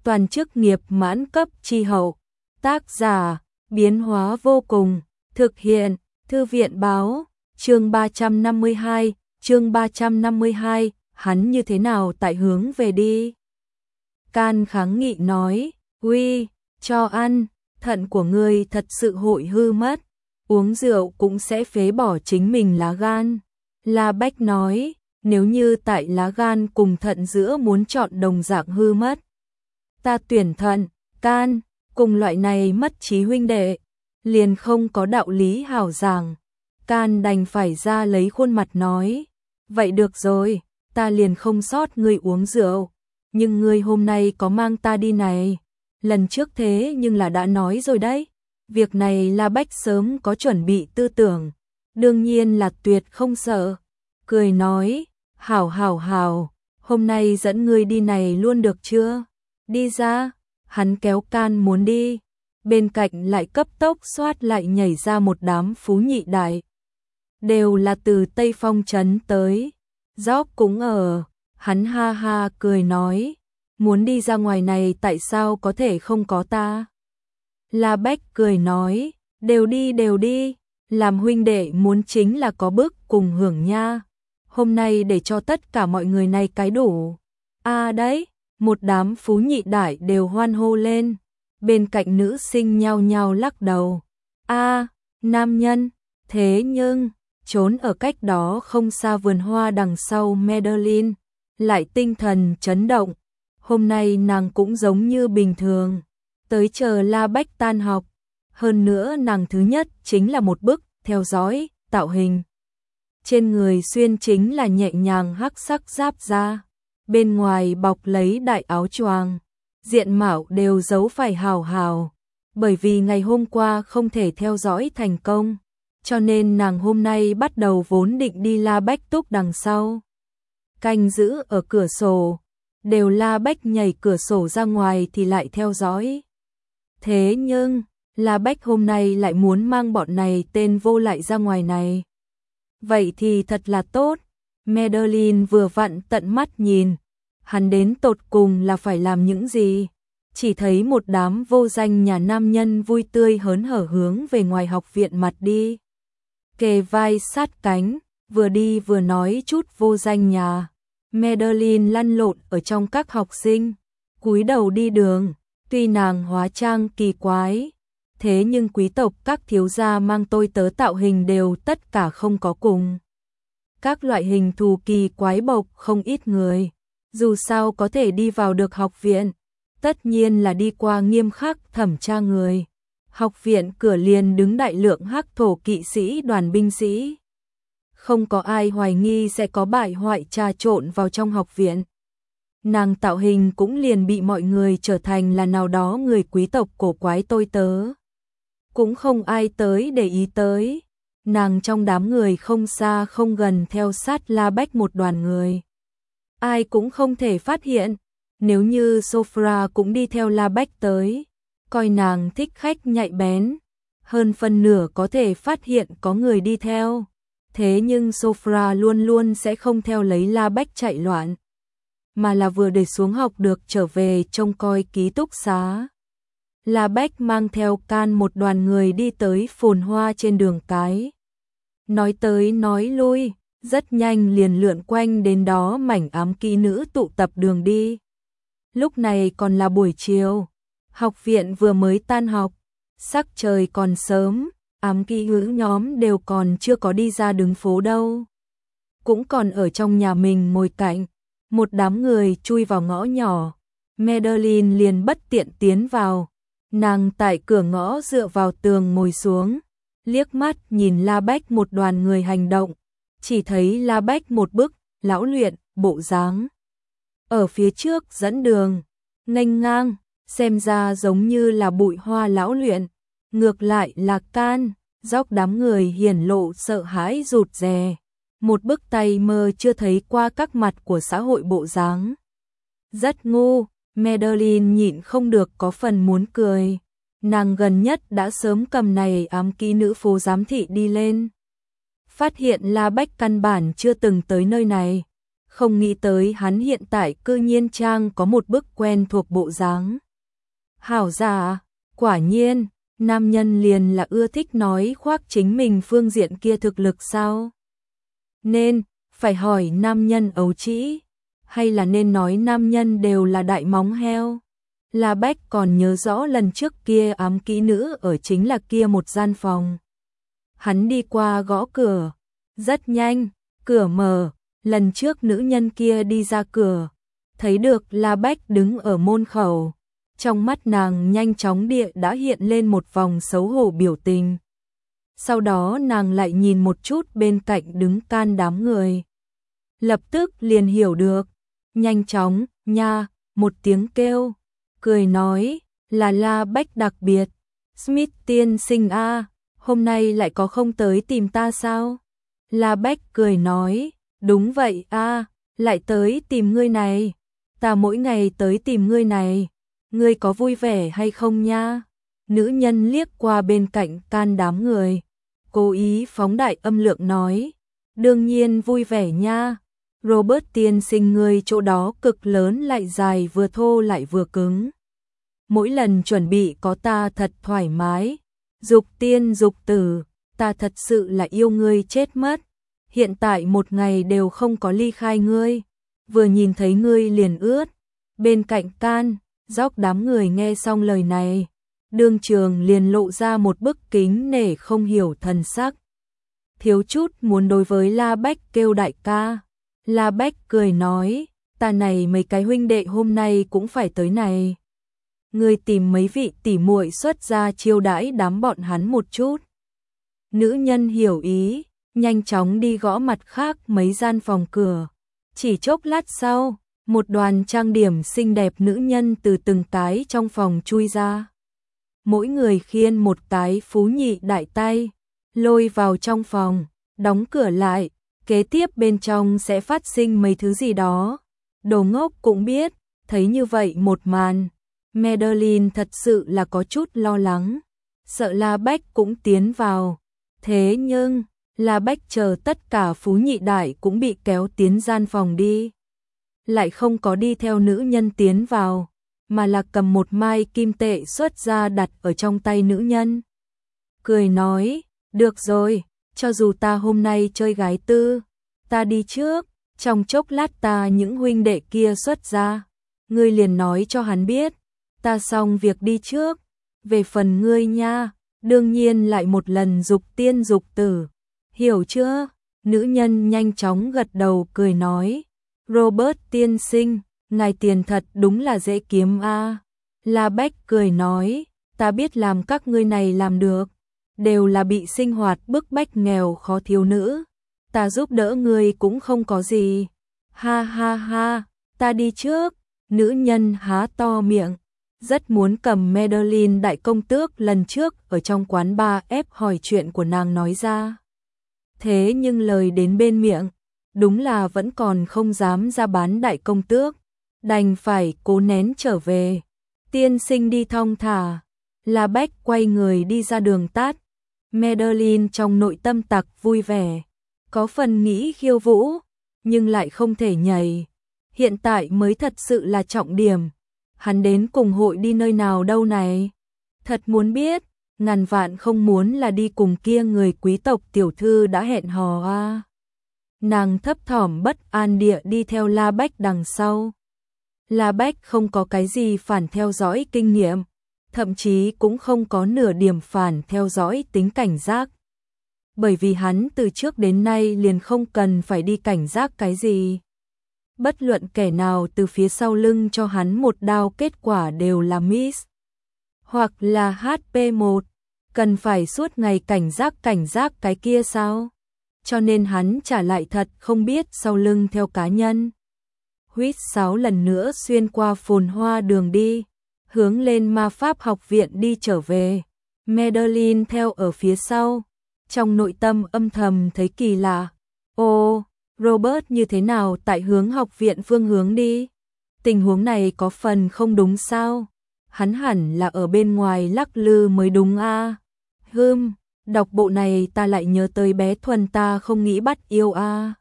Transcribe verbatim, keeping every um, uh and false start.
toàn chức nghiệp mãn cấp chi hậu. Tác giả, biến hóa vô cùng, thực hiện, thư viện báo, chương ba trăm năm mươi hai, chương ba trăm năm mươi hai, hắn như thế nào tại hướng về đi. Can kháng nghị nói, uy, cho ăn, thận của ngươi thật sự hội hư mất, uống rượu cũng sẽ phế bỏ chính mình lá gan. La Bách nói, nếu như tại lá gan cùng thận giữa muốn chọn đồng dạng hư mất, ta tuyển thận. Can, cùng loại này mất trí huynh đệ, liền không có đạo lý hảo giảng. Can đành phải ra lấy khuôn mặt nói, vậy được rồi, ta liền không sót ngươi uống rượu, nhưng ngươi hôm nay có mang ta đi này, lần trước thế nhưng là đã nói rồi đấy. Việc này La Bách sớm có chuẩn bị tư tưởng, đương nhiên là tuyệt không sợ, cười nói, hảo hảo hảo, hôm nay dẫn ngươi đi này luôn được chưa? Đi ra. Hắn kéo Can muốn đi, bên cạnh lại cấp tốc xoát lại nhảy ra một đám phú nhị đại. Đều là từ Tây Phong trấn tới, Gióc cũng ở, hắn ha ha cười nói, muốn đi ra ngoài này tại sao có thể không có ta? La Bách cười nói, đều đi đều đi, làm huynh đệ muốn chính là có bức cùng hưởng nha, hôm nay để cho tất cả mọi người này cái đủ. À đấy, một đám phú nhị đại đều hoan hô lên, bên cạnh nữ sinh nhao nhao lắc đầu. A, à, nam nhân, thế nhưng, trốn ở cách đó không xa vườn hoa đằng sau Madeline, lại tinh thần chấn động, hôm nay nàng cũng giống như bình thường, tới chờ La Bách tan học, hơn nữa nàng thứ nhất chính là một bức theo dõi, tạo hình. Trên người xuyên chính là nhẹ nhàng hắc sắc giáp da, bên ngoài bọc lấy đại áo choàng, diện mạo đều giấu phải hào hào, bởi vì ngày hôm qua không thể theo dõi thành công, cho nên nàng hôm nay bắt đầu vốn định đi La Bách túc đằng sau. Canh giữ ở cửa sổ, đều La Bách nhảy cửa sổ ra ngoài thì lại theo dõi. Thế nhưng, La Bách hôm nay lại muốn mang bọn này tên vô lại ra ngoài này. Vậy thì thật là tốt. Madeline vừa vặn tận mắt nhìn, hắn đến tột cùng là phải làm những gì, chỉ thấy một đám vô danh nhà nam nhân vui tươi hớn hở hướng về ngoài học viện mặt đi. Kề vai sát cánh, vừa đi vừa nói chút vô danh nhà. Madeline lăn lộn ở trong các học sinh, cúi đầu đi đường, tuy nàng hóa trang kỳ quái, thế nhưng quý tộc các thiếu gia mang tôi tớ tạo hình đều tất cả không có cùng. Các loại hình thù kỳ quái bộc không ít người, dù sao có thể đi vào được học viện, tất nhiên là đi qua nghiêm khắc thẩm tra người. Học viện cửa liền đứng đại lượng hắc thổ kỵ sĩ đoàn binh sĩ. Không có ai hoài nghi sẽ có bại hoại trà trộn vào trong học viện. Nàng tạo hình cũng liền bị mọi người trở thành là nào đó người quý tộc cổ quái tôi tớ. Cũng không ai tới để ý tới. Nàng trong đám người không xa không gần theo sát La Bách một đoàn người. Ai cũng không thể phát hiện, nếu như Sophia cũng đi theo La Bách tới, coi nàng thích khách nhạy bén, hơn phân nửa có thể phát hiện có người đi theo. Thế nhưng Sophia luôn luôn sẽ không theo lấy La Bách chạy loạn, mà là vừa để xuống học được trở về trông coi ký túc xá. La Bách mang theo Can một đoàn người đi tới phồn hoa trên đường cái. Nói tới nói lui, rất nhanh liền lượn quanh đến đó mảnh ám kỹ nữ tụ tập đường đi. Lúc này còn là buổi chiều, học viện vừa mới tan học, sắc trời còn sớm, ám kỹ nữ nhóm đều còn chưa có đi ra đứng phố đâu. Cũng còn ở trong nhà mình ngồi cạnh, một đám người chui vào ngõ nhỏ, Madeline liền bất tiện tiến vào. Nàng tại cửa ngõ dựa vào tường ngồi xuống, liếc mắt nhìn La Bách một đoàn người hành động, chỉ thấy La Bách một bức lão luyện bộ dáng ở phía trước dẫn đường, nghênh ngang, xem ra giống như là bụi hoa lão luyện, ngược lại là Can, Gióc đám người hiển lộ sợ hãi rụt rè, một bức tay mơ chưa thấy qua các mặt của xã hội bộ dáng. Rất ngu. Madeline nhịn không được có phần muốn cười, nàng gần nhất đã sớm cầm này ám kỹ nữ phố giám thị đi lên. Phát hiện La Bách căn bản chưa từng tới nơi này, không nghĩ tới hắn hiện tại cư nhiên trang có một bức quen thuộc bộ dáng. Hảo giả, quả nhiên, nam nhân liền là ưa thích nói khoác chính mình phương diện kia thực lực sao? Nên, phải hỏi nam nhân ấu trĩ, hay là nên nói nam nhân đều là đại móng heo? La Bách còn nhớ rõ lần trước kia ám kỹ nữ ở chính là kia một gian phòng. Hắn đi qua gõ cửa, rất nhanh, cửa mở, lần trước nữ nhân kia đi ra cửa, thấy được La Bách đứng ở môn khẩu, trong mắt nàng nhanh chóng địa đã hiện lên một vòng xấu hổ biểu tình. Sau đó nàng lại nhìn một chút bên cạnh đứng can đám người. Lập tức liền hiểu được, nhanh chóng, nha, một tiếng kêu, cười nói, là La Bách đặc biệt, Smith tiên sinh a, hôm nay lại có không tới tìm ta sao? La Bách cười nói, đúng vậy a, lại tới tìm ngươi này, ta mỗi ngày tới tìm ngươi này, ngươi có vui vẻ hay không nha? Nữ nhân liếc qua bên cạnh can đám người, cố ý phóng đại âm lượng nói, đương nhiên vui vẻ nha. Robert tiên sinh ngươi chỗ đó cực lớn lại dài vừa thô lại vừa cứng. Mỗi lần chuẩn bị có ta thật thoải mái. Dục tiên dục tử, ta thật sự là yêu ngươi chết mất. Hiện tại một ngày đều không có ly khai ngươi. Vừa nhìn thấy ngươi liền ướt. Bên cạnh can, dốc đám người nghe xong lời này. Đương trường liền lộ ra một bức kính nể không hiểu thần sắc. Thiếu chút muốn đối với La Bách kêu đại ca. La Bách cười nói, ta này mấy cái huynh đệ hôm nay cũng phải tới này. Ngươi tìm mấy vị tỉ muội xuất ra chiêu đãi đám bọn hắn một chút. Nữ nhân hiểu ý, nhanh chóng đi gõ mặt khác mấy gian phòng cửa. Chỉ chốc lát sau, một đoàn trang điểm xinh đẹp nữ nhân từ từng cái trong phòng chui ra. Mỗi người khiêng một cái phú nhị đại tay, lôi vào trong phòng, đóng cửa lại. Kế tiếp bên trong sẽ phát sinh mấy thứ gì đó. Đồ ngốc cũng biết, thấy như vậy một màn. Madeline thật sự là có chút lo lắng. Sợ La Bách cũng tiến vào. Thế nhưng, La Bách chờ tất cả phú nhị đại cũng bị kéo tiến gian phòng đi. Lại không có đi theo nữ nhân tiến vào, mà là cầm một mai kim tệ xuất ra đặt ở trong tay nữ nhân. Cười nói, được rồi. Cho dù ta hôm nay chơi gái tư, ta đi trước, trong chốc lát ta những huynh đệ kia xuất ra, ngươi liền nói cho hắn biết, ta xong việc đi trước, về phần ngươi nha, đương nhiên lại một lần dục tiên dục tử, hiểu chưa? Nữ nhân nhanh chóng gật đầu cười nói, Robert tiên sinh, ngài tiền thật đúng là dễ kiếm a. La Bách cười nói, ta biết làm các ngươi này làm được. Đều là bị sinh hoạt bức bách nghèo khó thiếu nữ, ta giúp đỡ ngươi cũng không có gì. Ha ha ha, ta đi trước. Nữ nhân há to miệng, rất muốn cầm Madeline đại công tước lần trước ở trong quán bar ép hỏi chuyện của nàng nói ra. Thế nhưng lời đến bên miệng, đúng là vẫn còn không dám ra bán đại công tước, đành phải cố nén trở về. Tiên sinh đi thong thả. La Bách quay người đi ra đường tát. Madeline trong nội tâm tặc vui vẻ, có phần nghĩ khiêu vũ, nhưng lại không thể nhảy. Hiện tại mới thật sự là trọng điểm. Hắn đến cùng hội đi nơi nào đâu này? Thật muốn biết, ngàn vạn không muốn là đi cùng kia người quý tộc tiểu thư đã hẹn hò à. Nàng thấp thỏm bất an địa đi theo La Bách đằng sau. La Bách không có cái gì phản theo dõi kinh nghiệm, thậm chí cũng không có nửa điểm phản theo dõi tính cảnh giác. Bởi vì hắn từ trước đến nay liền không cần phải đi cảnh giác cái gì. Bất luận kẻ nào từ phía sau lưng cho hắn một đao kết quả đều là miss. Hoặc là hát pê một, cần phải suốt ngày cảnh giác cảnh giác cái kia sao? Cho nên hắn trả lại thật không biết sau lưng theo cá nhân. Huýt sáo lần nữa xuyên qua phồn hoa đường đi, hướng lên ma pháp học viện đi trở về. Madeline theo ở phía sau, trong nội tâm âm thầm thấy kỳ lạ. Ô, Robert như thế nào tại hướng học viện phương hướng đi? Tình huống này có phần không đúng sao? Hắn hẳn là ở bên ngoài lắc lư mới đúng a. À? Hừm, đọc bộ này ta lại nhớ tới bé Thuần ta không nghĩ bắt yêu a. À?